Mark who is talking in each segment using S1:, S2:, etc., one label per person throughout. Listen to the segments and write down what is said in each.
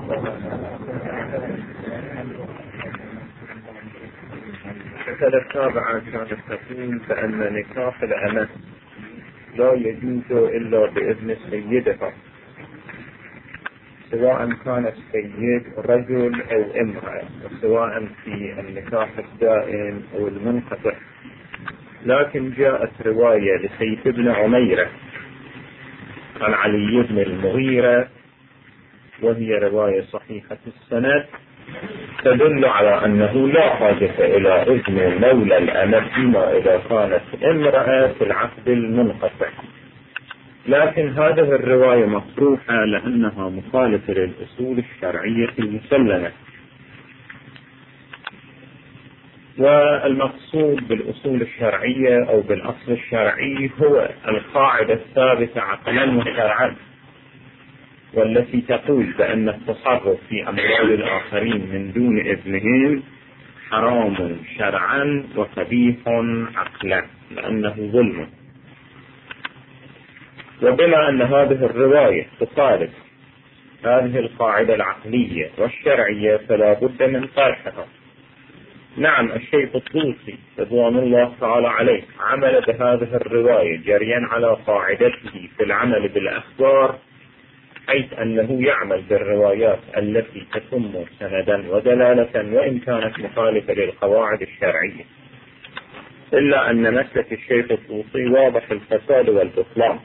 S1: المسألة السابعة كانت تقول بأن نكاح الأمة لا يجوز إلا بإذن سيدها، سواء كان السيد رجل أو امرأة، وسواء في النكاح الدائم أو المنقطع. لكن جاءت رواية لسيف بن عميرة عن علي بن المغيرة، وهي رواية صحيحة السند، تدل على أنه لا حاجة إلى إذن مولى الأمة فيما إذا كانت امرأة في العقد المنقطع. لكن هذه الرواية مطروحة لأنها مخالفة للأصول الشرعية المسلمة، والمقصود بالأصول الشرعية أو بالأصل الشرعي هو القاعدة الثابتة عقلا وشرعا، والتي تقول بأن التصرف في أموال الآخرين من دون إذنهم حرام شرعا وقبيح عقلا لأنه ظلم. وبما أن هذه الرواية تخالف هذه القاعدة العقلية والشرعية فلا بد من طرحها. نعم، الشيخ الطوسي رضوان الله تعالى عليه عمل بهذه الرواية جريا على قاعدته في العمل بالأخبار، حيث أنه يعمل بالروايات التي تتم سندا ودلالة وإن كانت مخالفة للقواعد الشرعية، إلا أن مسلك الشيخ الطوسي واضح الفساد والبطلان.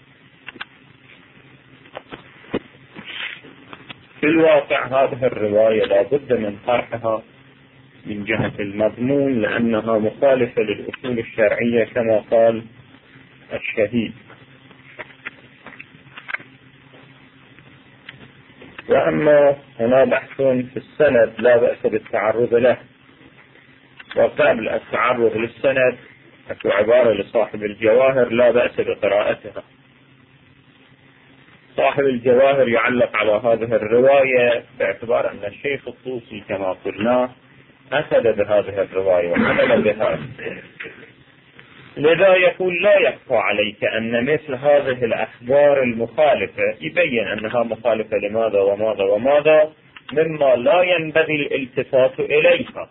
S1: في الواقع هذه الرواية لا بد من طرحها من جهة المضمون، لأنها مخالفة للأصول الشرعية كما قال الشهيد. وأما هنا بحث في السند لا بأس بالتعرض له، وقبل التعرض للسند أكو عبارة لصاحب الجواهر لا بأس بقراءتها. صاحب الجواهر يعلق على هذه الرواية باعتبار أن الشيخ الطوسي كما قلنا أخذ بهذه الرواية وعمل بها، لذا يقول لا يخفى عليك أن مثل هذه الأخبار المخالفة يبين أنها مخالفة لماذا وماذا وماذا مما لا ينبغي الالتفات إليها،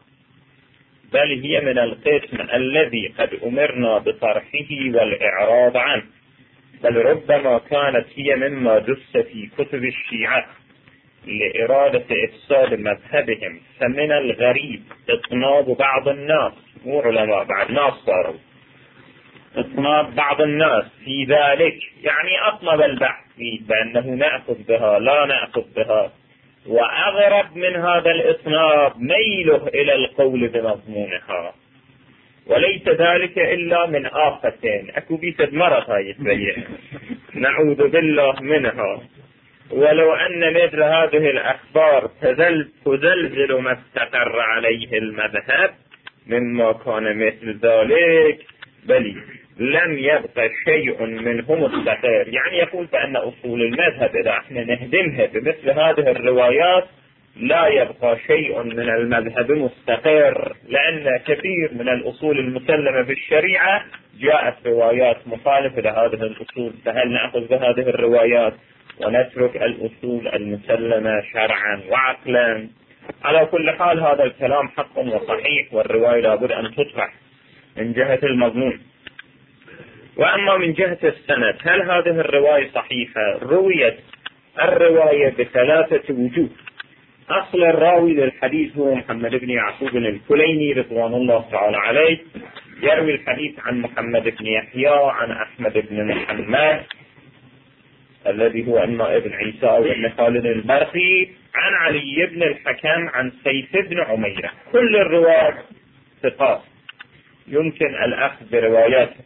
S1: بل هي من القسم الذي قد أمرنا بطرحه والإعراض عنه، بل ربما كانت هي مما دس في كتب الشيعة لإرادة إفساد مذهبهم. فمن الغريب إطناب بعض الناس، مو علماء بعد ناس صاروا، إطناب بعض الناس في ذلك، يعني أطلب البحث فيه بأنه نأخذ بها لا نأخذ بها. وأغرب من هذا الإطناب ميله إلى القول بمضمونها، وليس ذلك إلا من آفتين أكو بيسد مرض هاي السيئة نعوذ بالله منها. ولو أن مثل هذه الأخبار تزلزل ما استقر عليه المذهب مما كان مثل ذلك، بل لم يبقى شيء منه مستقر. يعني يقول بأن أصول المذهب إذا احنا نهدمها بمثل هذه الروايات لا يبقى شيء من المذهب مستقر، لأن كثير من الأصول المسلمة في الشريعة جاءت روايات مخالفة لهذه الأصول، فهل نأخذ بهذه الروايات ونترك الأصول المسلمة شرعا وعقلا؟ على كل حال هذا الكلام حق وصحيح، والرواية لابد أن تطرح من جهة المضمون. وأما من جهة السند، هل هذه الرواية صحيحة؟ رويت الرواية بثلاثة وجوه. أصل الراوي للحديث هو محمد بن يعقوب الكليني رضوان الله تعالى عليه، يروي الحديث عن محمد بن يحيى عن أحمد بن محمد الذي هو إما ابن عيسى أو ابن خالد البرقي عن علي بن الحكم عن سيف بن عميرة. كل الرواة ثقات يمكن الأخذ برواياته.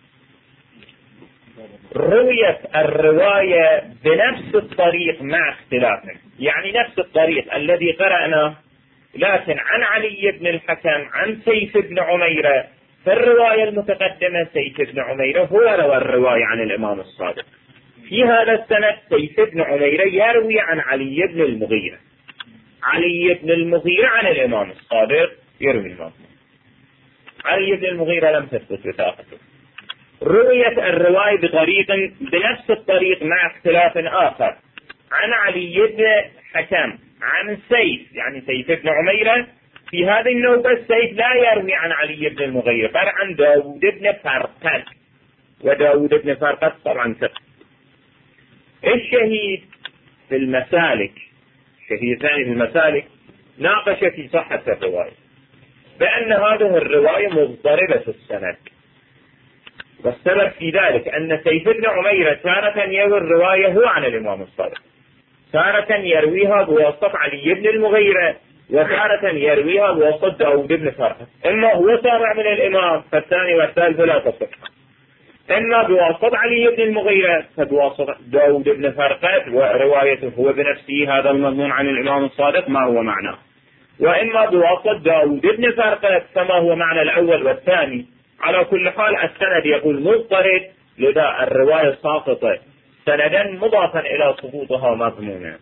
S1: رويت الرواية بنفس الطريق مع اختلافه، يعني نفس الطريق الذي قرأنا، لكن عن علي بن الحكم عن سيف بن عميرة. في الرواية المتقدمة سيف بن عميرة هو روى الرواية عن الإمام الصادق، في هذا السند سيف بن عميرة يروي عن علي بن المغيرة، علي بن المغيرة عن الإمام الصادق يروي المضمون. علي بن المغيرة لم تثبت وثاقته. رويت الرواية بطريق بنفس الطريق مع اختلاف آخر عن علي بن حكم عن سيف، يعني سيف بن عميرة، في هذه النوبة السيف لا يروي عن علي بن المغيرة بل عن داود بن فرقد، وداود بن فرقد طبعا ثقة. الشهيد في المسالك، الشهيد الثاني في المسالك ناقش في صحة الرواية بأن هذه الرواية مضطربة السند، والسبب في ذلك أن سيف بن عميرة تارة يروي الرواية هو عن الإمام الصادق، تارة يرويها بواسطة علي بن المغيرة، وتارة يرويها بواسطة داود بن فرقد. إما هو سامع من الإمام فالثاني والثالث لا تصح، إما بواسطة علي بن المغيرة فبواسطة داود بن فرقد وروايته هو بنفسه هذا المضمون عن الإمام الصادق ما هو معناه، وإما بواسطة داود بن فرقد فما هو معنى الأول والثاني. على كل حال السند يقول مضطرد، لذا الرواية ساقطة سندا مضافا إلى سقوطها مضمونا.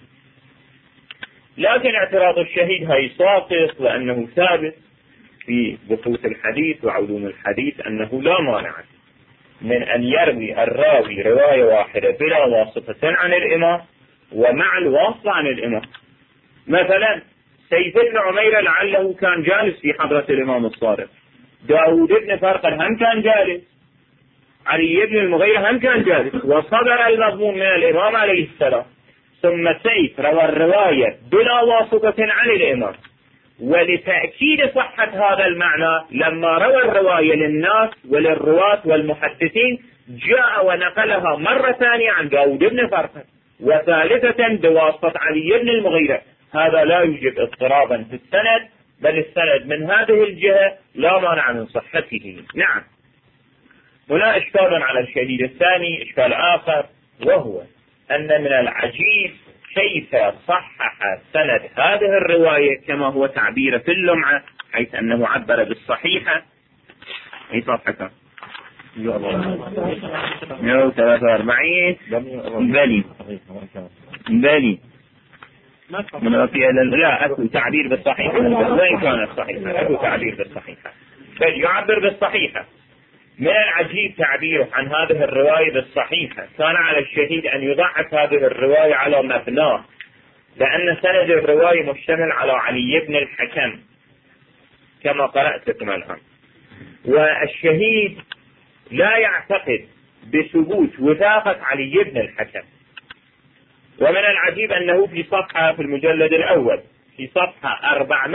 S1: لكن اعتراض الشهيد هي ساقط لأنه ثابت في بحوث الحديث وعلوم الحديث أنه لا مانع من أن يروي الراوي رواية واحدة بلا واسطة عن الإمام ومع الواسطة عن الإمام. مثلا سيف بن عميرة لعله كان جالس في حضرة الإمام الصادق، داود بن فرقد هم كان جالس، علي بن المغيرة هم كان جالس، وصدر المضمون من الإمام عليه السلام، ثم سيف روى الرواية بلا واسطة عن الإمام. ولتأكيد صحة هذا المعنى لما روى الرواية للناس وللرواة والمحدثين جاء ونقلها مرة ثانية عن داود بن فرقد، وثالثة بواسطة علي بن المغيرة. هذا لا يوجد اضطرابا في السند، بل السند من هذه الجهة لا مانع من صحته. نعم. هنا إشكال على الشهيد الثاني، إشكال آخر، وهو أن من العجيب كيف صحح سند هذه الرواية كما هو تعبير في اللمعة، حيث أنه عبر بالصحيحة. أي صفحة 143 بلي لا أكو تعبير بالصحيحة، وين كان الصحيحة؟ أكو تعبير بالصحيحة، بل يعبر بالصحيحة. من العجيب تعبيره عن هذه الرواية بالصحيحة. كان على الشهيد أن يضعف هذه الرواية على مبناه، لأن سند الرواية مشتمل على علي بن الحكم كما قرأت لكم الآن، والشهيد لا يعتقد بثبوت وثاقة علي بن الحكم. ومن العجيب أنه في صفحة في المجلد الأول في صفحة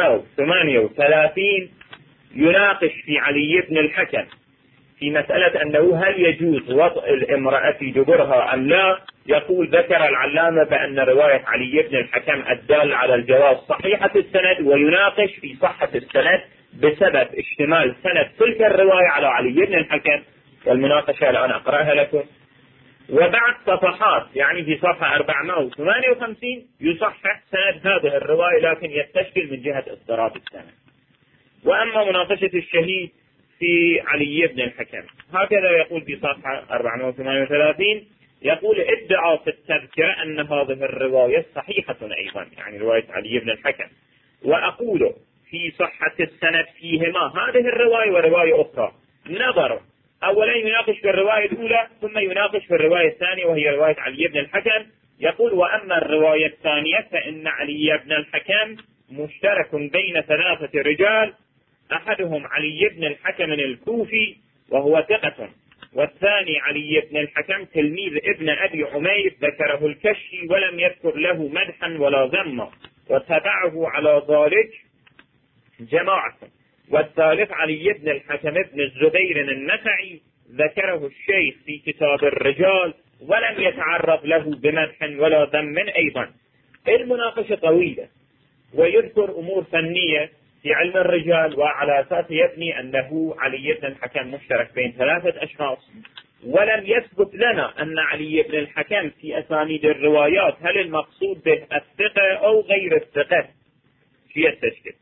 S1: 438 يناقش في علي بن الحكم في مسألة أنه هل يجوز وطئ الامرأة في دبرها أم لا. يقول ذكر العلامة بأن رواية علي بن الحكم الدال على الجواز صحيحة السند، ويناقش في صحة السند بسبب اشتمال سند تلك الرواية على علي بن الحكم، والمناقشة الآن أقرأها لكم. وبعد صفحات يعني في صفحة 458 يصحح سند هذه الرواية، لكن يستشكل من جهة اضطراب السند. وأما مناقشة الشهيد في علي بن الحكم هكذا يقول في صفحة 438، يقول ادعى في التذكرة أن هذه الرواية صحيحة أيضا، يعني رواية علي بن الحكم، وأقول في صحة السند فيهما هذه الرواية ورواية أخرى نظر. أولا يناقش في الرواية الأولى ثم يناقش في الرواية الثانية وهي رواية علي بن الحكم. يقول وأما الرواية الثانية فإن علي بن الحكم مشترك بين ثلاثة رجال، أحدهم علي بن الحكم الكوفي وهو ثقة، والثاني علي بن الحكم تلميذ ابن أبي عمير ذكره الكشي ولم يذكر له مدحا ولا ذما، وتبعه على ذلك جماعة. والثالث علي بن الحكم بن الزبير النخعي ذكره الشيخ في كتاب الرجال ولم يتعرض له بمدح ولا ذم أيضا. المناقشة طويلة ويذكر أمور فنية في علم الرجال، وعلى أساس يبني أنه علي بن الحكم مشترك بين ثلاثة أشخاص، ولم يثبت لنا أن علي بن الحكم في أسانيد الروايات هل المقصود به الثقة أو غير الثقة في التشكيل،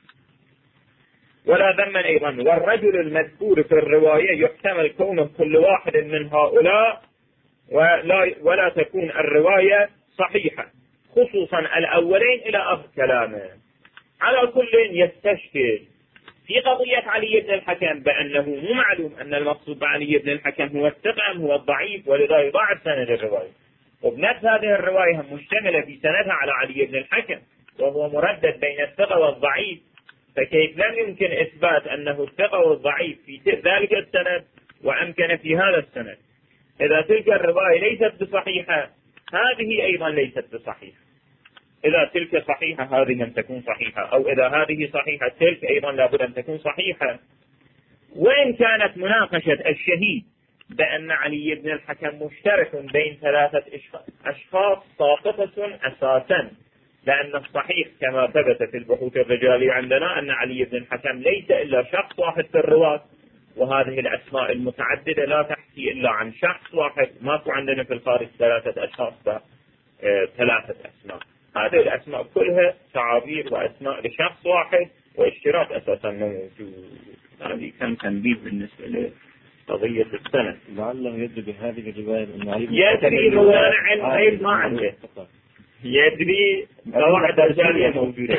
S1: ولا ذما أيضا. والرجل المذكور في الرواية يحتمل كونه كل واحد من هؤلاء ولا تكون الرواية صحيحة، خصوصا الأولين إلى آخر كلامه. على كل يستشكل في قضية علي بن الحكم بأنه مو معلوم أن المقصود بعلي بن الحكم هو الثقة أم هو الضعيف، ولذا يضاعف سند الرواية. وبنفس هذه الرواية مشتملة في سندها على علي بن الحكم، وهو مردد بين الثقة والضعيف، فكيف لم يمكن إثبات أنه الثقة والضعيف في ذلك السند وأمكن في هذا السند؟ إذا تلك الرواية ليست بصحيحة هذه أيضا ليست بصحيحة، إذا تلك صحيحة هذه لم تكون صحيحة، أو إذا هذه صحيحة تلك أيضا لابد أن تكون صحيحة. وإن كانت مناقشة الشهيد بأن علي بن الحكم مشترك بين ثلاثة أشخاص ساقطة أساسا، لأن الصحيح كما ثبت في البحوث الرجالية عندنا أن علي بن الحكم ليس إلا شخص واحد في الرواة، وهذه الأسماء المتعددة لا تحكي إلا عن شخص واحد، ماكو عندنا في الخارج ثلاثة أشخاص ثلاثة أسماء، هذه الأسماء كلها تعابير وأسماء لشخص واحد واشتراك أساسا موجود. هذه كم تنبيه بالنسبة لقضية السنة.
S2: لعله يدري بهذه الرواية
S1: يدري هو علم ما عنده، يدري قواعد الرجالية موجودة،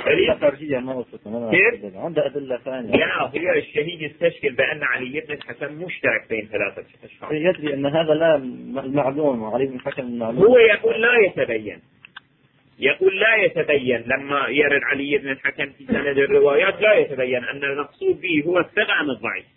S2: عنده أدلة ثانية.
S1: لا، هي الشهيد يستشكل بأن علي بن الحكم مشترك بين ثلاثة أشخاص،
S2: يدري أن هذا لا معلوم، علي بن الحكم معلوم.
S1: هو يقول لا يتبين، يقول لا يتبين لما يرد علي بن الحكم في سند الروايات لا يتبين أن المقصود به هو الثقة أم الضعيف.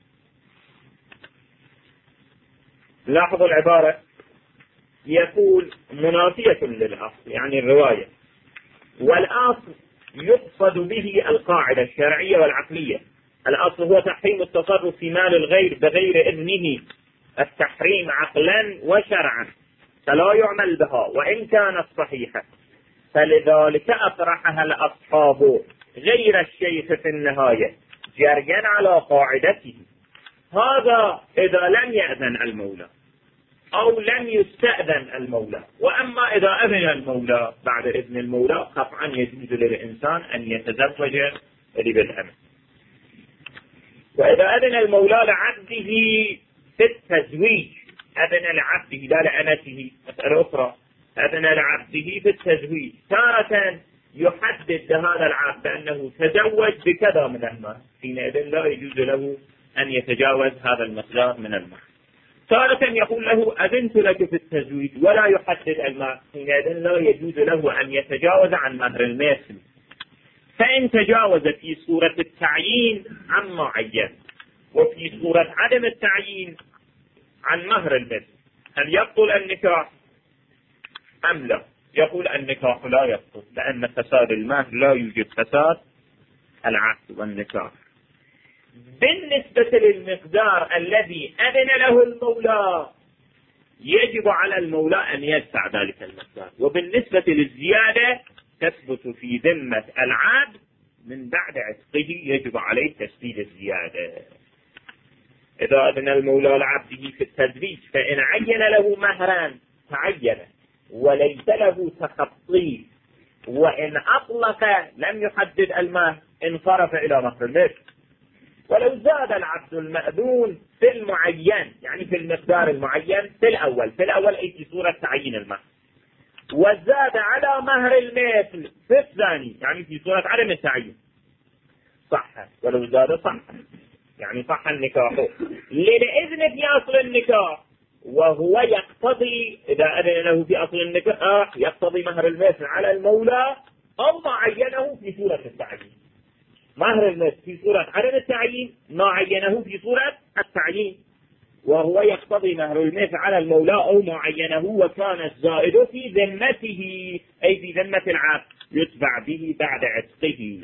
S1: لاحظوا العبارة، يقول منافية للأصل يعني الرواية، والأصل يقصد به القاعدة الشرعية والعقلية. الأصل هو تحريم التصرف في مال الغير بغير إذنه، التحريم عقلا وشرعا، فلا يعمل بها وإن كانت صحيحة، فلذلك أطرحها الأصحاب غير الشيخ في النهاية جريا على قاعدته. هذا إذا لم يأذن المولى أو لم يستأذن المولى، وأما إذا أذن المولى بعد إذن المولى قطعا يجوز للإنسان أن يتزوج بالأمة. وإذا أذن المولى لعبده في التزويج، أذن لعبده لا لأمته، مسألة أخرى، أذن لعبده في التزويج، تارة يحدد هذا العبد أنه تزوج بكذا من المال، حينئذ لا يجوز له أن يتجاوز هذا المقدار من المال. تارة يقول له أذنت لك في التزويج ولا يحدد المال، حينئذ لا يجوز له أن يتجاوز عن مهر المثل. فإن تجاوز في صورة التعيين عن معين وفي صورة عدم التعيين عن مهر المثل، هل يبطل النكاح أم لا؟ يقول النكاح لا يبطل، لأن فساد المهر لا يوجد فساد العقد والنكاح. بالنسبة للمقدار الذي أذن له المولى يجب على المولى أن يدفع ذلك المقدار، وبالنسبة للزيادة تثبت في ذمة العبد من بعد عتقه، يجب عليه تسديد الزيادة. إذا أذن المولى لعبده في التزويج فإن عين له مهرا تعين وليس له تخطي، وإن أطلق لم يحدد المهر انصرف إلى مهر المثل. ولو زاد العبد المأذون في المعين يعني في المقدار المعين في الأول أي في صورة تعيين المهر، وزاد على مهر المثل في الثاني يعني في صورة عدم التعيين، صح. ولو زاد صح يعني صح النكاح للإذن في أصل النكاح، وهو يقتضي إذا أذن له في أصل النكاح يقتضي مهر المثل على المولى أو ما عينه في صورة التعيين. مهر المثل في صورة عدم التعيين، ما عينه في صورة التعيين، وهو يقتضي مهر المثل على المولى أو ما عينه، وكان الزائد في ذمته أي في ذمة العبد يتبع به بعد عتقه.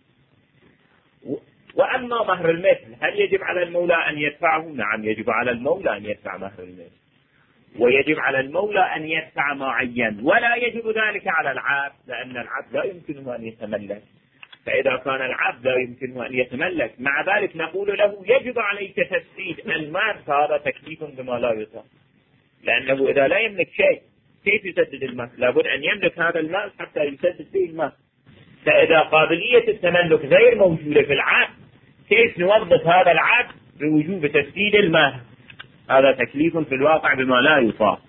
S1: وأما مهر المثل هل يجب على المولى أن يدفعه؟ نعم، يجب على المولى أن يدفع مهر المثل، ويجب على المولى أن يدفع ما عين، ولا يجب ذلك على العبد، لأن العبد لا يمكنه أن يتملك. فإذا كان العبد لا يمكنه أن يتملك مع ذلك نقول له يجب عليك تسديد المال، فهذا تكليف بما لا يطاق، لأنه إذا لا يملك شيء كيف يسدد المال؟ لابد أن يملك هذا المال حتى يسدد به المال. فإذا قابلية التملك غير موجودة في العبد كيف نوظف هذا العبد بوجوب تسديد المال؟ هذا تكليف في الواقع بما لا يطاق.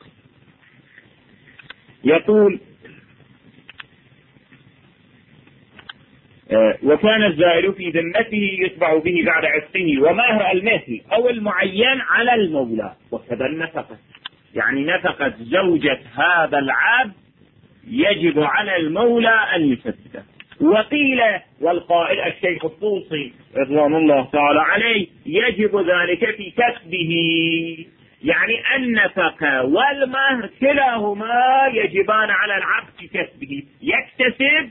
S1: يقول وكان الزائر في ذمته يتبع به بعد عتقه، ومهر المثل أو المعين على المولى وكذا النفقة. يعني نفقة زوجة هذا العبد يجب على المولى أن يسدده. وقيل والقائل الشيخ الطوسي رضوان الله تعالى عليه يجب ذلك في كسبه، يعني النفقة والمهر كلاهما يجبان على العبد في كسبه، يكتسب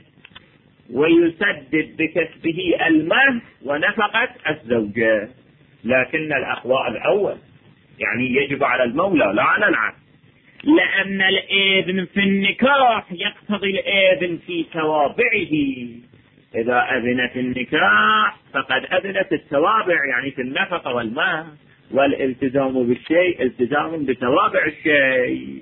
S1: ويسدد بكسبه المهر ونفقة الزوجة. لكن الأقوال الأول يعني يجب على المولى لا على العبد، لأن الإذن في النكاح يقتضي الإذن في توابعه. إذا أذنت النكاح فقد أذنت التوابع، يعني في النفقة والمهر، والالتزام بالشيء التزام بتوابع الشيء،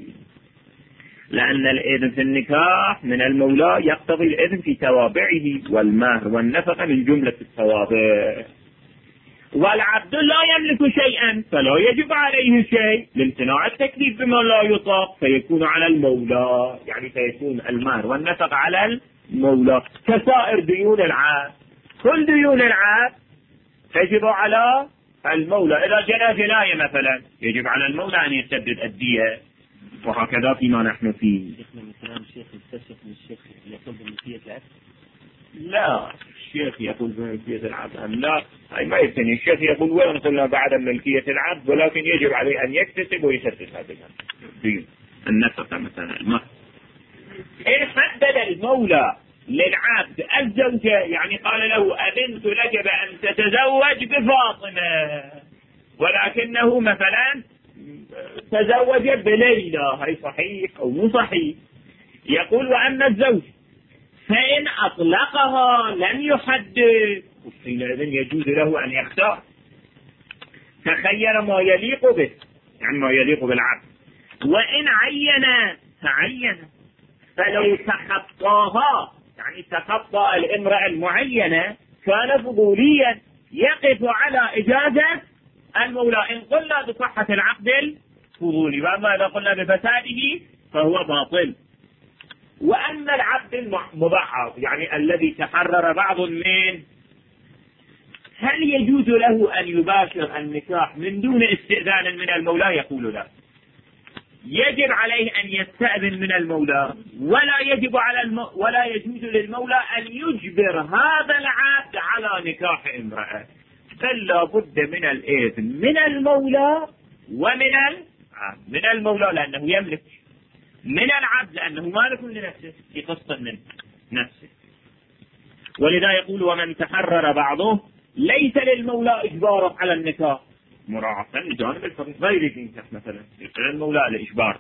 S1: لأن الإذن في النكاح من المولى يقتضي الإذن في توابعه، والمهر والنفقة من جملة التوابع. والعبد لا يملك شيئا فلا يجب عليه شيء، لامتناع التكليف بما لا يطاق فيكون على المولى، يعني فيكون المهر والنفقة على المولى كسائر ديون العبد. كل ديون العبد تجب على المولى. إذا جنى جناية مثلا يجب على المولى أن يسدد الدية، وهكذا فيما نحن فيه.
S2: كلام الشيخ يستشف من الشيخ يقول بملكية العبد؟
S1: لا، الشيخ يقول بملكية العبد أم لا؟ هاي ما يبتني. الشيخ يقول وين قلنا بعد ملكية العبد، ولكن يجب عليه أن يكتسب ويسدد هذه الدين. النفقة مثلا المهر. إن حدد المولى للعبد الزوجة، يعني قال له أذنت لك بأن تتزوج بفاطمة، ولكنه مثلا تزوج بليلى، هي صحيح أو مو صحيح؟ يقول وأما الزوج فإن أطلقها لم يحدد، حينئذ يجوز له أن يختار، تخير ما يليق به، يعني ما يليق بالعبد. وإن تعين، فلو تخطاها، يعني تخطى الامرأة المعينة كان فضوليا يقف على إجازة المولى إن قلنا بصحة العقد الفضولي، وأما إذا قلنا بفساده فهو باطل. وأما العبد المضعف، يعني الذي تحرر بعض من، هل يجوز له أن يباشر النكاح من دون استئذان من المولى؟ يقول لا، يجب عليه أن يستأذن من المولى، ولا يجوز للمولى أن يجبر هذا العبد على نكاح امرأة، بل لا بد من الإذن من المولى ومن العبد. من المولى لأنه يملك، من العبد لأنه مالك لنفسه في قسط من نفسه. ولذا يقول ومن تحرر بعضه ليس للمولى إجباره على النكاح، مراعاة لجانب الفريق غير ينكح مثلا، ليس للمولى لإجبار.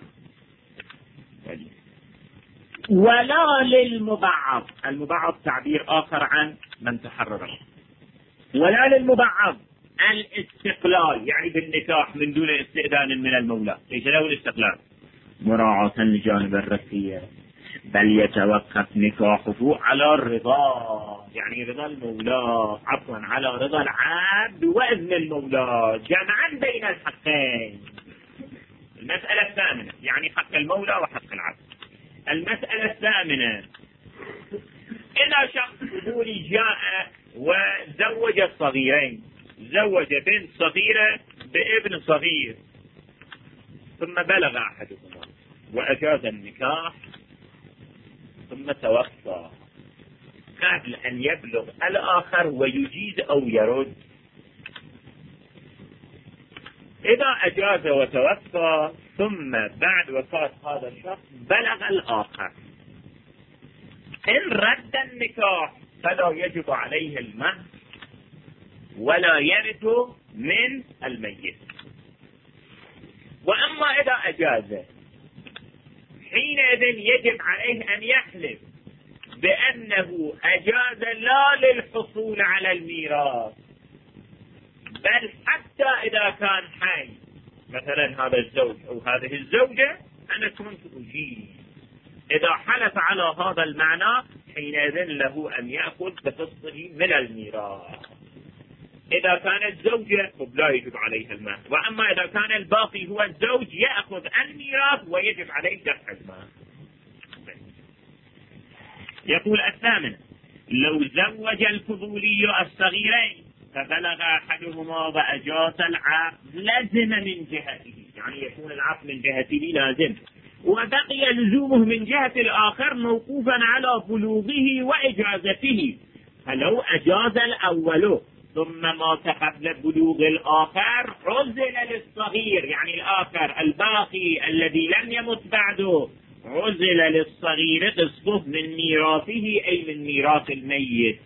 S1: ولا للمبعض، المبعض تعبير آخر عن من تحرر، ولا للمبعض الاستقلال، يعني بالنكاح من دون استئذان من المولى، ليس له الاستقلال مراعاة لجانب الرثية، بل يتوقف نكاحه على الرضا، يعني رضا المولى، عفوا على رضا العبد وإذن المولى، جمعا بين الحقين. المسألة الثامنة، يعني حق المولى وحق العبد. المسألة الثامنة، إذا شخص فضولي جاء وزوج الصغيرين، زوج بنت صغيرة بابن صغير، ثم بلغ أحدهما وأجاز النكاح ثم توفى قبل أن يبلغ الآخر ويجيز أو يرد. إذا أجاز وتوفى ثم بعد وفاة هذا الشخص بلغ الآخر، إن رد النكاح فلا يجب عليه المهر ولا يرث من الميت. وأما إذا أجاز حينئذ يجب عليه أن يحلف بأنه أجاز لا للحصول على الميراث، بل حتى إذا كان حي، مثلا هذا الزوج أو هذه الزوجة أنا كنت أجيز، إذا حلف على هذا المعنى حينئذ له أن يأخذ بقسطه من الميراث. إذا كانت زوجة لا يجب عليها المهر، وأما إذا كان الباقي هو الزوج يأخذ الميراث ويجب عليه دفع المهر. يقول الثامن، لو زوج الفضولي الصغيرين فبلغ أحدهما وأجاز العقد لزم من جهته، يعني يكون العقد من جهته لازم، وبقي لزومه من جهة الآخر موقوفا على بلوغه وإجازته. فلو أجاز الأول ثم مات قبل بلوغ الآخر عزل للصغير، يعني الآخر الباقي الذي لم يمت بعده عزل للصغير قسطه من ميراثه، أي من ميراث الميت.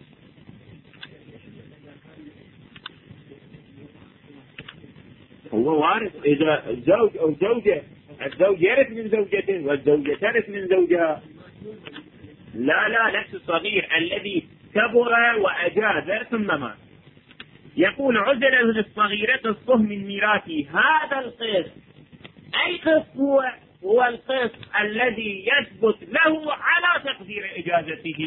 S1: هو وارث إذا زوج أو زوجة، الزوج يرث من زوجته والزوجة ترث من زوجها. لا نفس الصغير الذي كبر وأجاز ثم مات. يقول عزل للصغير قسطه من ميراثه. هذا القسط أي قسط هو القسط الذي يثبت له على تقدير إجازته.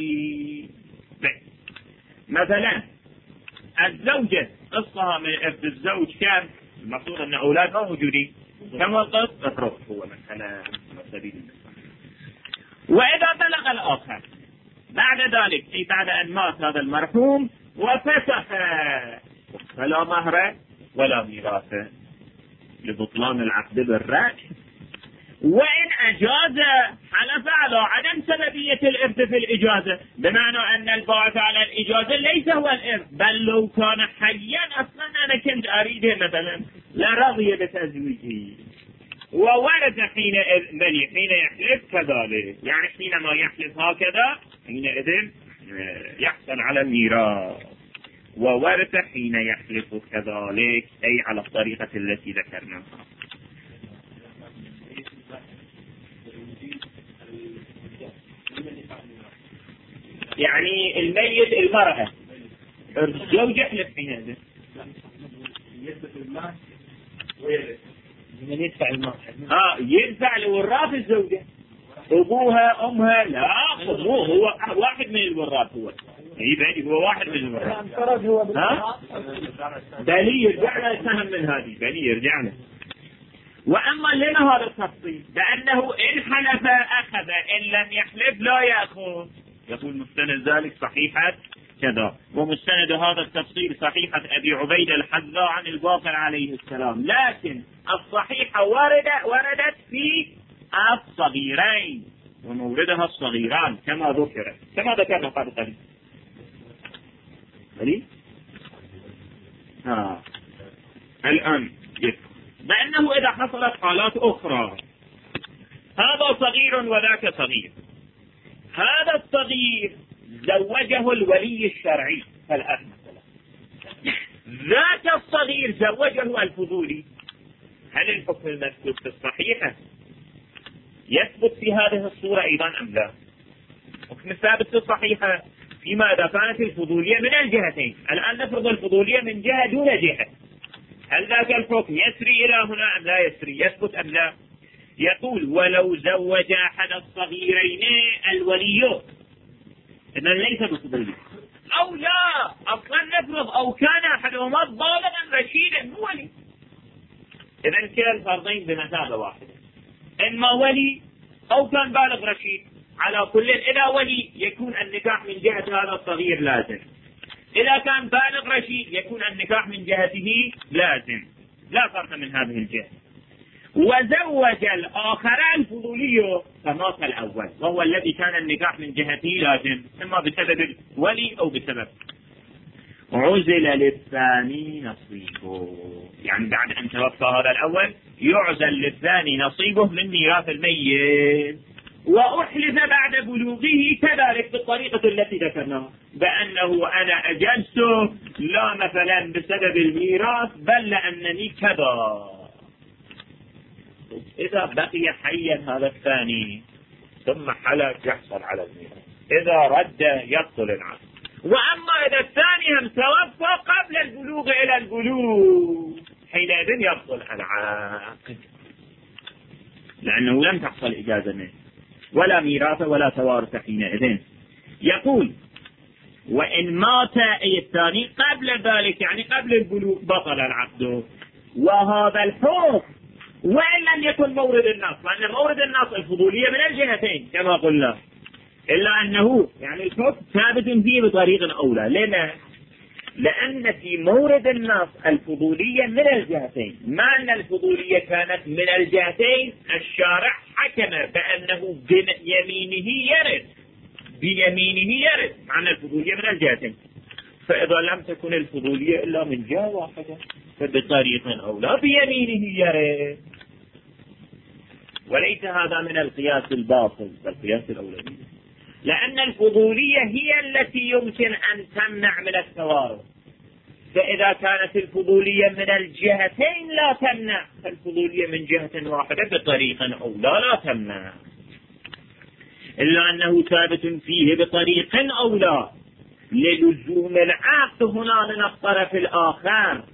S1: مثلا الزوجة قسطها من إرث الزوج كم؟ المقصود أن أولاد ما موجودين، كم القسط؟ افرض هو مثلا سبيل. وإذا بلغ الآخر بعد ذلك، أي بعد أن مات هذا المرحوم وفسخ، فلا مهر ولا ميراث لبطلان العقد بالرأي. وإن أجاز حلف على عدم سببية الإرث في الإجازة، بمعنى أن الباعث على الإجازة ليس هو الإرث، بل لو كان حيا أصلا أنا كنت أريده مثلا لرضي بتزويجه، وورد حين يحلف كذلك، يعني حينما يحلف هكذا حينئذ يحصل على الميراث. وورث حين يحلف كذلك، أي على الطريقة التي ذكرناها. يعني الميت المرأة، الزوج يحلف في هذا، يدفع المال، يدفع لوراث الزوجة، أبوها أمها، لا هو واحد من الوراث، هو واحد من الوراث. بني يرجعنا سهم من هذه، بني يرجعنا. وأما لنا هذا التفصيل بأنه إن حلف أخذ، إن لم يحلف لا يأخذ. يقول مستند ذلك صحيحة كذا، ومستند هذا التفصيل صحيحة أبي عبيد الحذاء عن الباقر عليه السلام. لكن الصحيحة وردت في الصغيرين، وموردها الصغيران كما ذكرنا قبل قليل. الآن بأنه إذا حصلت حالات أخرى، هذا صغير وذاك صغير، هذا الصغير زوجه الولي الشرعي فالأب مثلا، ذاك الصغير زوجه الفضولي، هل الحكم المذكور في الصحيحة يثبت في هذه الصورة أيضا أم لا؟ الحكم الثابت في الصحيحة فيما إذا كانت الفضولية من الجهتين. الآن نفرض الفضولية من جهة دون جهة، هل ذاك الحكم يسري إلى هنا أم لا يسري، يثبت أم لا؟ يقول ولو زوج أحد الصغيرين الولي، إذن ليس بفضولي، أو لا أصلا نفرض أو كان أحدهما بالغا رشيدا مو ولي، إذن كلا الفرضين بمثابة واحدة، إما ولي أو كان بالغ رشيد. على كل إذا ولي يكون النكاح من جهة هذا الصغير لازم، إذا كان بالغ رشيد يكون النكاح من جهته لازم، لا فرق من هذه الجهة. وزوج الآخر الفضولي فمات الأول، وهو الذي كان النكاح من جهته لازم، إما بسبب الولي أو بسبب، عزل للثاني نصيبه، يعني بعد أن توفى هذا الأول يعزل للثاني نصيبه من ميراث الميت. وأحلف بعد بلوغه كذلك بالطريقة التي ذكرناها، بأنه أنا أجلسه لا مثلا بسبب الميراث بل لأنني كذا. إذا بقي حيا هذا الثاني ثم حلف يحصل على الميراث، إذا رد يبطل العقد. وأما إذا الثاني هم توفى قبل البلوغ إلى البلوغ حينئذ يبطل العقد، لأنه لم تحصل إجازة منه ولا ميراث ولا توارث حينئذ. يقول وإن مات أي الثاني قبل ذلك، يعني قبل البلوغ، بطل العقد. وهذا الحكم وإن لم يكن مورد النص، لأن مورد النص الفضولية من الجهتين كما قلنا، إلا أنه يعني الحكم ثابت فيه بطريق أولى. لما؟ لأن في مورد النص الفضولية من الجهتين، مع أن الفضولية كانت من الجهتين الشارع حكم بأنه بيمينه يرد، مع أن الفضولية من الجهتين. فإذا لم تكن الفضولية إلا من جهة واحدة فبطريق أو لا بيمينه يرد، وليس هذا من القياس الباطل بالقياس الأولوي، لأن الفضولية هي التي يمكن أن تمنع من التوارث. فإذا كانت الفضولية من الجهتين لا تمنع، فالفضولية من جهة واحدة بطريق أو لا تمنع، إلا أنه ثابت فيه بطريق أو لا للزوم العقد هنا من الطرف الآخر،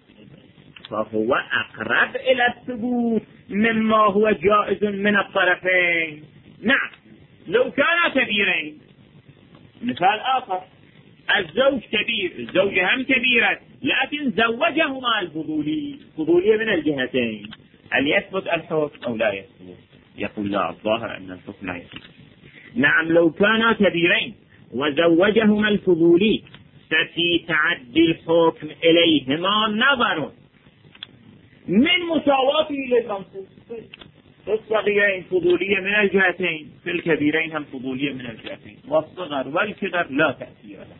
S1: فهو أقرب إلى الثبوت مما هو جائز من الطرفين. نعم، لو كانا كبيرين، مثال آخر، الزوج كبير، الزوجة هم كبيرة، لكن زوجهما الفضولية من الجهتين، هل يثبت الحكم أو لا يثبت؟ يقول لا، الظاهر أن الحكم لا يثبت. نعم، لو كانا كبيرين وزوجهما الفضولي ففي تعدي الحكم إليهما نظر من مساواته للمنصوص. في الصغيرين فضولية من الجهتين، في الكبيرين هم فضولية من الجهتين، والصغر والكبر لا تأثير له.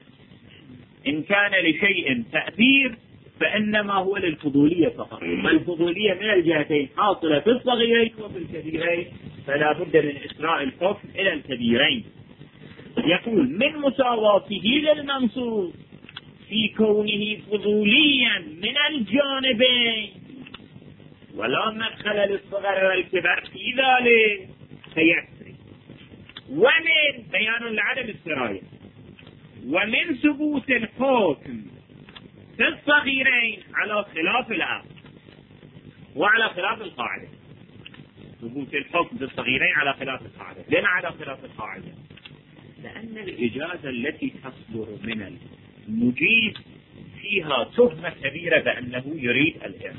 S1: إن كان لشيء تأثير فإنما هو للفضولية فقط، والفضولية من الجهتين حاصلة في الصغيرين وفي الكبيرين، فلا بد من إسراء الحكم إلى الكبيرين. يقول من مساواته للمنصوص في كونه فضوليا من الجانبين، ولا مدخل للصغر والكبر في ذلك فيسري. ومن بيان لعدم السراية، ومن ثبوت الحكم في الصغيرين على خلاف الأصل وعلى خلاف القاعدة. ثبوت الحكم في الصغيرين على خلاف القاعدة. لما على خلاف القاعدة؟ لأن الإجازة التي تصدر من المجيب فيها تهمة كبيرة بأنه يريد الإرث.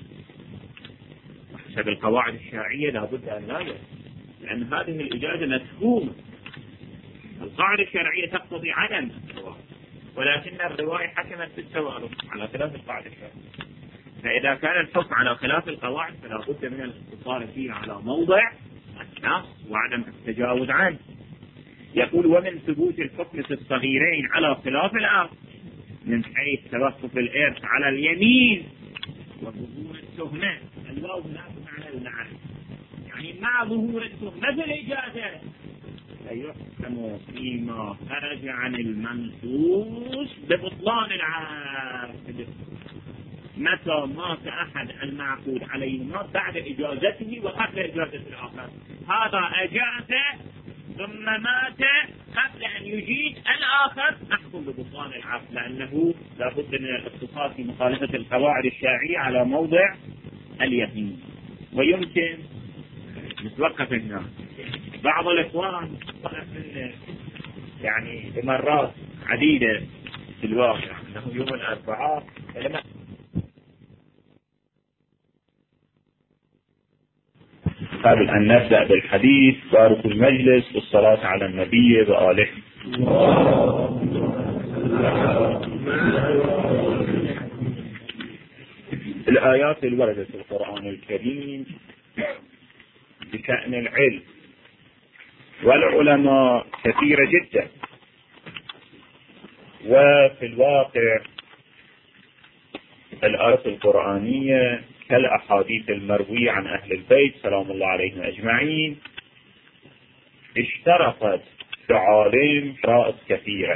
S1: حسب القواعد الشرعية لابد أن لا يرث، لأن هذه الإجازة مفهومة. القاعدة الشرعية تقتضي عدم التوارث، ولكن الرواية حكمت بالتوارث على خلاف القاعدة الشرعية. فإذا كان الحكم على خلاف القواعد فلا بد من الاقتصار فيه على موضع النص وعدم التجاوز عنه. يقول ومن ثبوت الحكم في الصغيرين على خلاف الأصل من حيث توقف الإرث على اليمين وظهور التهمة. الواو هنا بمعنى المعنى، يعني مع ظهور التهمة في الإجازة فيحكم فيما خرج عن المنصوص ببطلان العقد. متى مات أحد المعقود عليهما بعد إجازته وقبل إجازة الآخر، هذا أجازة ثم مات قبل أن يجيد الآخر، نحكم ببطلان العقد، لأنه لابد من الاختصاص في مخالفة القواعد الشرعية على موضع اليمين. ويمكن نتوقف هنا. بعض الإخوان يعني بمرات عديدة في الواقع أنه يوم الأربعاء قبل أن نبدأ بالحديث بارك المجلس والصلاة على النبي وآله. الآيات الواردة في القرآن الكريم بشأن العلم والعلماء كثيرة جدا، وفي الواقع الآيات القرآنية كالأحاديث المروية عن أهل البيت سلام الله عليهم أجمعين اشترطت في عالم شرائط كثيرة،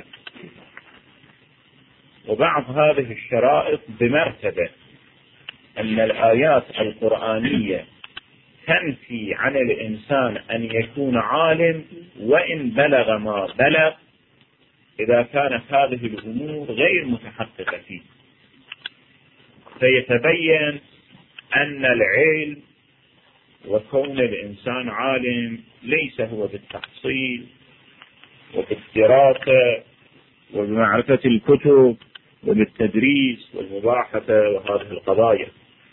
S1: وبعض هذه الشرائط بمرتبة أن الآيات القرآنية تنفي عن الإنسان أن يكون عالم وإن بلغ ما بلغ إذا كانت هذه الأمور غير متحققة فيه، فيتبين أن العلم وكون الإنسان عالم ليس هو بالتحصيل وبالدراسة وبمعرفة الكتب وبالتدريس والمباحثة وهذه القضايا،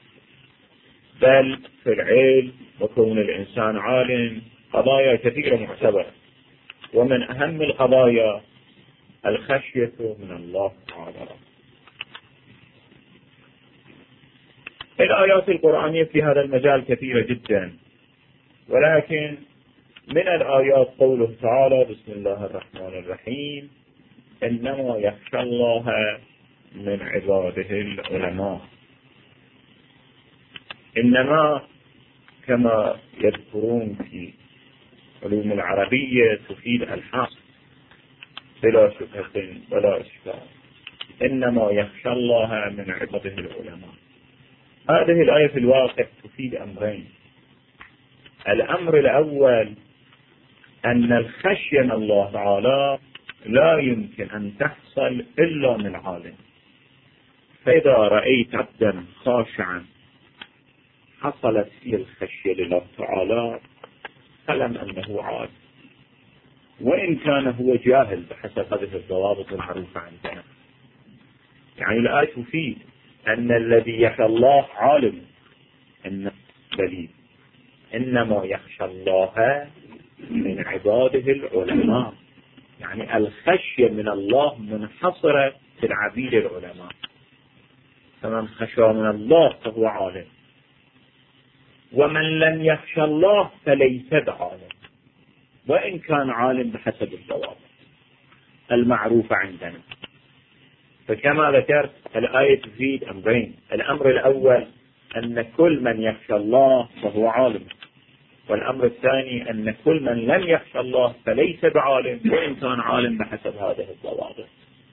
S1: بل في العلم وكون الإنسان عالم قضايا كثيرة معتبرة، ومن أهم القضايا الخشية من الله تعالى الآيات القرآنية في هذا المجال كثيرة جدا، ولكن من الآيات قوله تعالى: بسم الله الرحمن الرحيم، إنما يخشى الله من عباده العلماء. إنما كما يذكرون في علوم العربية تفيد الحصر بلا شبهة ولا إشكال. إنما يخشى الله من عباده العلماء. هذه الآية في الواقع تفيد أمرين. الأمر الأول أن الخشية من الله تعالى لا يمكن أن تحصل إلا من عالم. فإذا رأيت عبدا خاشعا حصلت فيه الخشية لله تعالى فلم أنه عالم، وإن كان هو جاهل بحسب هذه الضوابط المعروفة عندنا. يعني الآية تفيد أن الذي يخشى الله عالم، إن دليل إنما يخشى الله من عباده العلماء. يعني الخشية من الله منحصرة في العبيد العلماء، فمن خشى من الله فهو عالم، ومن لم يخشى الله فليس بعالم، وإن كان عالم بحسب الضوابط المعروفة عندنا. فكما ذكرت الآية تفيد أمرين. الأمر الأول أن كل من يخشى الله فهو عالم، والأمر الثاني أن كل من لم يخشى الله فليس بعالم، وإن كان عالم بحسب هذه الضوابط.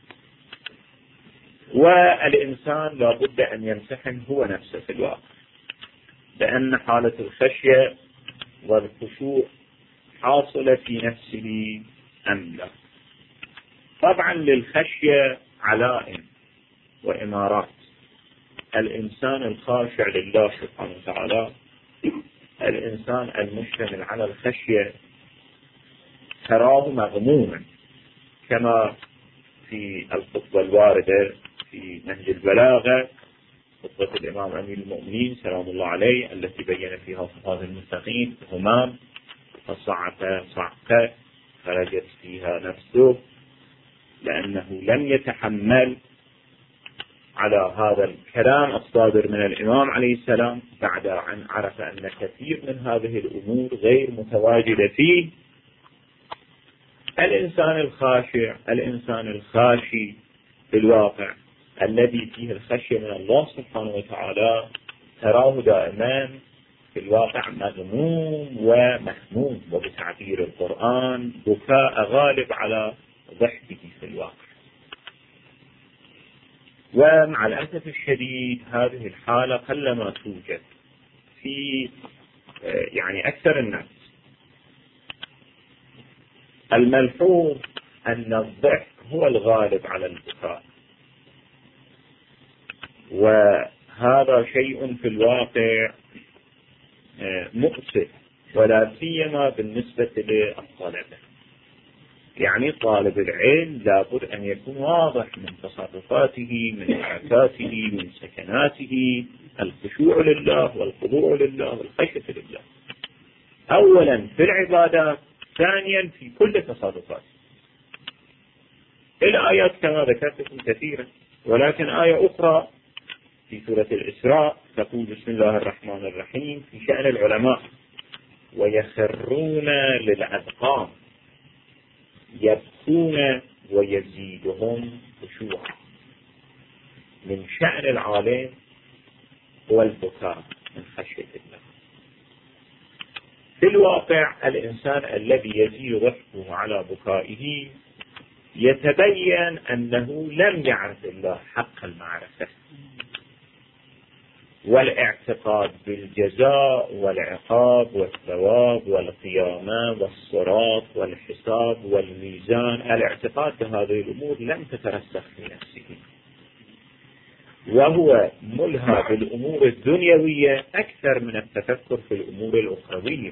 S1: والإنسان لا بد أن يمتحن هو نفسه في الواقع، لأن حالة الخشية والخشوع حاصلة في نفسه أم لا. طبعا للخشية علائم وإمارات. الإنسان الخاشع لله سبحانه وتعالى، الإنسان المشتمل على الخشية تراه مغموما، كما في الخطبة الواردة في نهج البلاغة، خطبة الإمام أمير المؤمنين سلام الله عليه، التي بين فيها صفات المتقين: همام، فصعق صعقة خرجت فيها نفسه، لأنه لم يتحمل على هذا الكلام الصادر من الإمام عليه السلام بعد أن عرف أن كثير من هذه الأمور غير متواجدة فيه. الإنسان الخاشع، الإنسان الخاشي في الواقع الذي فيه الخشية من الله سبحانه وتعالى، تراه دائما في الواقع مذموم ومهموم، وبتعبير القرآن بكاء غالب على ضحكه في الواقع. ومع الأسف الشديد هذه الحالة قلما توجد في يعني أكثر الناس. الملحوظ أن الضحك هو الغالب على البكاء، وهذا شيء في الواقع مؤسف، ولا سيما بالنسبة للطلبة. يعني طالب العلم لابد أن يكون واضح من تصرفاته، من حركاته، من سكناته، الخشوع لله والخضوع لله والخشية لله، أولا في العبادات، ثانيا في كل تصرفاته. الآيات كما ذكرتكم كثيرا، ولكن آية أخرى في سورة الإسراء تقول: بسم الله الرحمن الرحيم، في شأن العلماء: ويخرون للأذقان يبكون ويزيدهم خشوعا. من شأن العالم هو البكاء من خشية الله. في الواقع الإنسان الذي يزيد ضحكه على بكائه يتبين أنه لم يعرف الله حق المعرفة، والاعتقاد بالجزاء والعقاب والثواب والقيامة والصراط والحساب والميزان، الاعتقاد بهذه الأمور لم تترسخ في نفسه، وهو ملهى بالأمور الدنيوية أكثر من التفكر في الأمور الأخروية.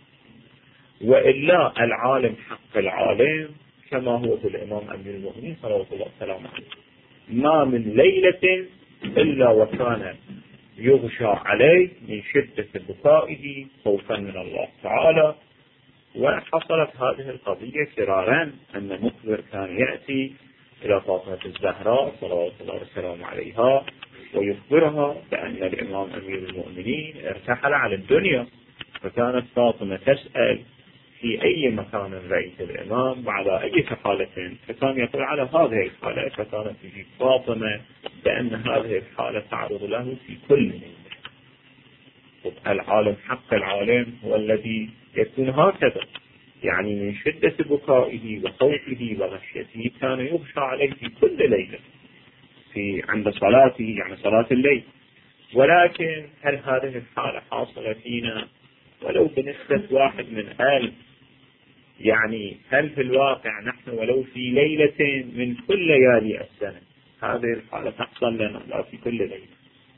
S1: وإلا العالم حق العالم كما هو في الإمام أمير المؤمنين صلوات الله وسلامه عليه: ما من ليلة إلا وكان يغشى عليه من شدة بكائه خوفا من الله تعالى. وحصلت هذه القضية كرارا، أن مخبر كان يأتي إلى فاطمة الزهراء صلوات الله وسلامه عليها ويخبرها بأن الإمام أمير المؤمنين ارتحل على الدنيا، فكانت فاطمة تسأل في أي مكان رأيت الإمام وعلى أي حالة، فكان يقول على هذه الحالة، فكانت تجيب فاطمة بأن هذه الحالة تعرض له في كل ليلة. العالم حق العالم هو الذي يكون هكذا، يعني من شدة بكائه وخوفه وغشيته كان يغشى عليه في كل ليلة عند صلاته، يعني صلاة الليل. ولكن هل هذه الحالة حاصلة فينا ولو بنسبة 1 من 1000؟ يعني هل في الواقع نحن ولو في ليلة من كل ليالي السنة هذه الحالة تحصل لنا؟ لا في كل ليلة.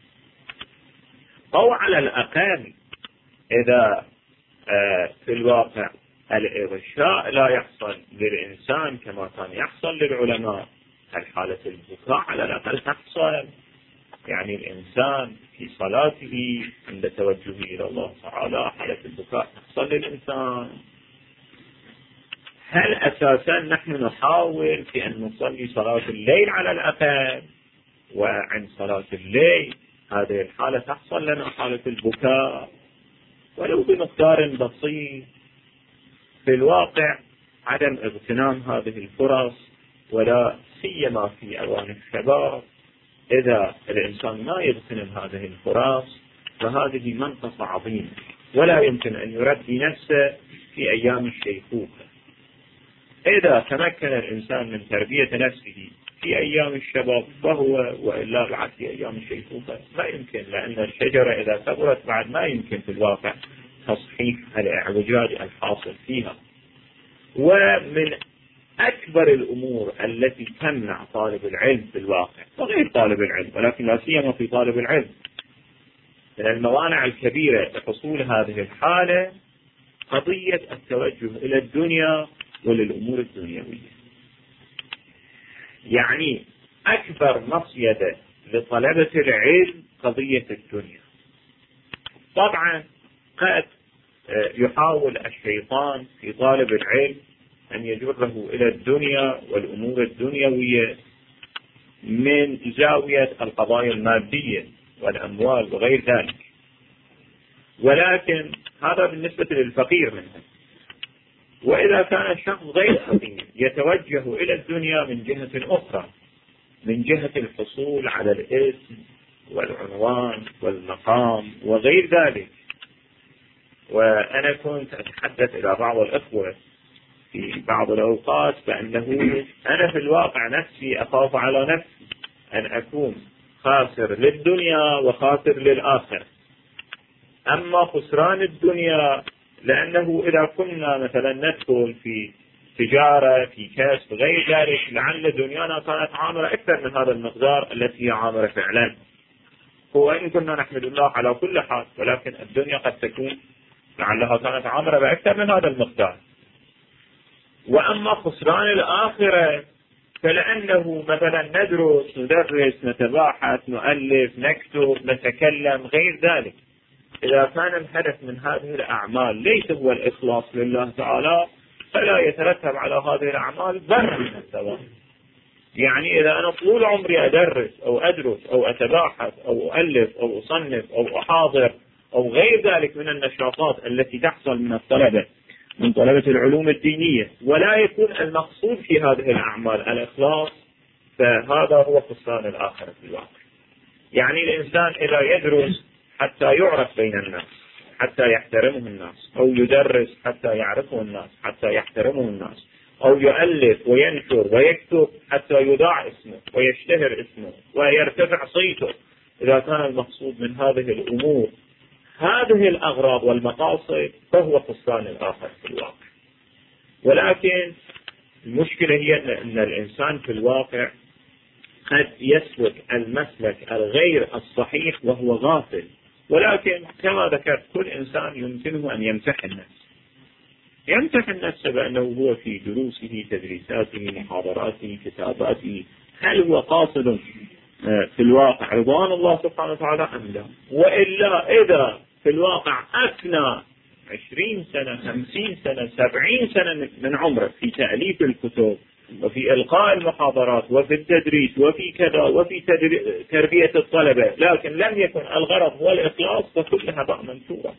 S1: أو على الأقل إذا في الواقع الإغشاء لا يحصل للإنسان كما كان يحصل للعلماء، هل حالة البكاء على الأقل تحصل؟ يعني الإنسان في صلاته عند توجهه إلى الله تعالى حالة البكاء تحصل للإنسان. هل أساسا نحن نحاول في أن نصلي صلاة الليل على الأقل، وعند صلاة الليل هذه الحالة تحصل لنا حالة البكاء ولو بمقدار بسيط؟ في الواقع عدم اغتنام هذه الفرص، ولا سيما في أوان الشباب، إذا الإنسان ما يغتنم هذه الفرص فهذه منقصة عظيمة ولا يمكن أن يربي نفسه في أيام الشيخوخة. إذا تمكن الإنسان من تربية نفسه في أيام الشباب فهو، وإلا بعد في أيام الشيخوخة ما يمكن، لأن الشجرة إذا كبرت بعد ما يمكن في الواقع تصحيح الإعوجاج الحاصل فيها. ومن أكبر الأمور التي تمنع طالب العلم في الواقع وغير طالب العلم، ولكن لا سيما في طالب العلم، من الموانع الكبيرة لحصول هذه الحالة قضية التوجه إلى الدنيا وللأمور الدنيوية. يعني أكبر مصيدة لطلبة العلم قضية الدنيا. طبعا قد يحاول الشيطان في طالب العلم أن يجره إلى الدنيا والأمور الدنيوية من زاوية القضايا المادية والأموال وغير ذلك، ولكن هذا بالنسبة للفقير منهم. وإذا كان الشخص غير فقير يتوجه إلى الدنيا من جهة أخرى، من جهة الحصول على الاسم والعنوان والمقام وغير ذلك. وأنا كنت أتحدث إلى بعض الأخوة في بعض الأوقات بأنه أنا في الواقع نفسي أخاف على نفسي أن أكون خاسر للدنيا وخاسر للآخرة. أما خسران الدنيا لأنه إذا كنا مثلا ندخل في تجارة في كسب غير ذلك لعل دنيانا كانت عامرة أكثر من هذا المقدار التي هي عامرة فعلا. هو إن كنا نحمد الله على كل حال، ولكن الدنيا قد تكون لعلها كانت عامرة بأكثر من هذا المقدار. وأما خسران الآخرة فلأنه مثلا ندرس ندرس نتباحث نؤلف نكتب نتكلم غير ذلك، إذا كان الهدف من هذه الأعمال ليس هو الإخلاص لله تعالى فلا يترتب على هذه الأعمال ذرة من الثواب. يعني إذا أنا طول عمري أدرس أو أدرس أو أتباحث أو أؤلف أو أصنف أو أحاضر أو غير ذلك من النشاطات التي تحصل من الطلبة من طلبة العلوم الدينية، ولا يكون المقصود في هذه الأعمال الإخلاص، فهذا هو خسران الآخرة في الواقع. يعني الإنسان إذا يدرس حتى يعرف بين الناس حتى يحترمه الناس، أو يدرس حتى يعرفه الناس حتى يحترمه الناس، أو يؤلف وينشر ويكتب حتى يذاع اسمه ويشتهر اسمه ويرتفع صيته، إذا كان المقصود من هذه الأمور هذه الأغراض والمقاصد فهو خسران الآخر في الواقع. ولكن المشكلة هي أن الإنسان في الواقع قد يسلك المسلك الغير الصحيح وهو غافل. ولكن كما ذكرت كل إنسان يمكنه أن يمتحن نفسه بأنه هو في دروسه تدريساته محاضراته كتاباته هل هو قاصد في الواقع رضوان الله سبحانه وتعالى أم لا. وإلا إذا في الواقع أثنى 20 سنة 50 سنة 70 سنة من عمره في تأليف الكتب وفي إلقاء المحاضرات وفي التدريس وفي كذا وفي تربية الطلبة، لكن لم يكن الغرض هو الإخلاص، فكلها بقى منثورة.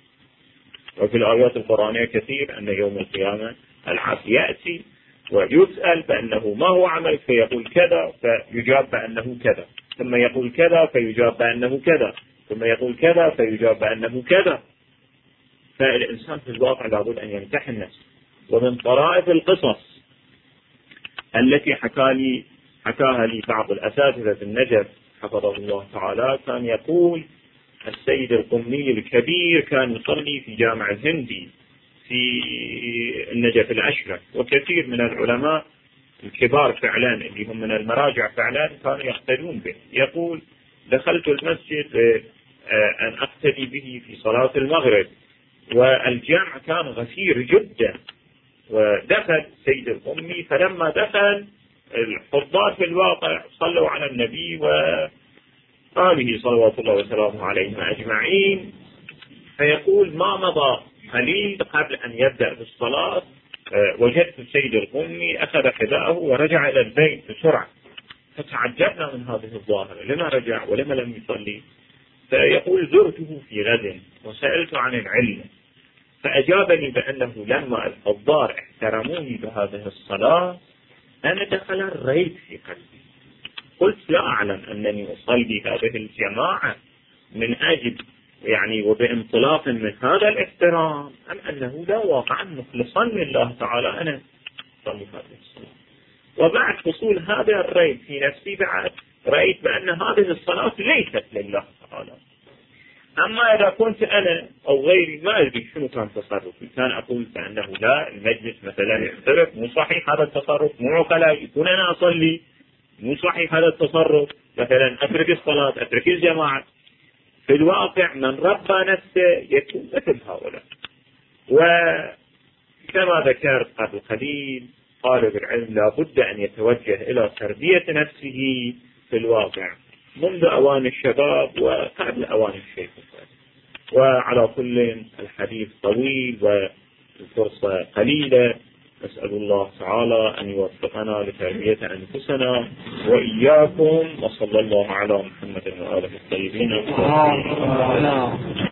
S1: وفي الآيات القرآنية كثير أن يوم القيامة العبد يأتي ويسأل بأنه ما هو عمل، فيقول كذا فيجاب بأنه كذا، ثم يقول كذا فيجاب بأنه كذا، ثم يقول كذا فيجاب بأنه كذا. فالإنسان في الواقع لابد أن يمتحن نفسه. ومن طرائف القصص التي حكاها لي بعض الأساتذة في النجف حفظه الله تعالى، كان يقول السيد القمي الكبير كان يصلي في جامع الهندي في النجف الأشرف، وكثير من العلماء الكبار فعلا اللي هم من المراجع فعلا كانوا يقتدون به. يقول دخلت المسجد أن أقتدي به في صلاة المغرب، والجامع كان غفير جدا، ودخل سيد القمي، فلما دخل الحضار في الواقع صلوا على النبي وآله صلوات الله وسلامه عليهم أجمعين. فيقول ما مضى قليل قبل أن يبدأ بالصلاة وجدت السيد القمي أخذ حذاءه ورجع إلى البيت بسرعة، فتعجبنا من هذه الظاهرة، لما رجع ولما لم يصلي؟ فيقول زرته في غد وسألت عن العلم، فأجابني بأنه لما الحضار احترموني بهذه الصلاة أنا دخل الريب في قلبي، قلت لا أعلم أنني أصلي هذه الجماعة من أجل يعني وبانطلاق من هذا الاحترام، أم أنه لا واقعا مخلصا لله تعالى أنا أصلي هذه الصلاة. وبعد حصول هذا الريب في نفسي بعد رأيت بأن هذه الصلاة ليست لله تعالى. أما إذا كنت أنا أو غيري ما أدري شنو كان تصرفي، كان أقول بأنه لا، المجلس مثلا يختلف، مو صحيح هذا التصرف، مو عقلاء يكون أنا أصلي، مو صحيح هذا التصرف، مثلا أترك الصلاة أترك الجماعة. في الواقع من ربى نفسه يكون مثل هؤلاء. وكما ذكرت قبل قليل طالب العلم لابد أن يتوجه إلى تربية نفسه في الواقع منذ أوان الشباب وقبل أوان الشيخ. وعلى كل الحديث طويل والفرصة قليلة، نسأل الله تعالى أن يوفقنا لتربية أنفسنا وإياكم، وصلى الله على محمد وآله الطيبين.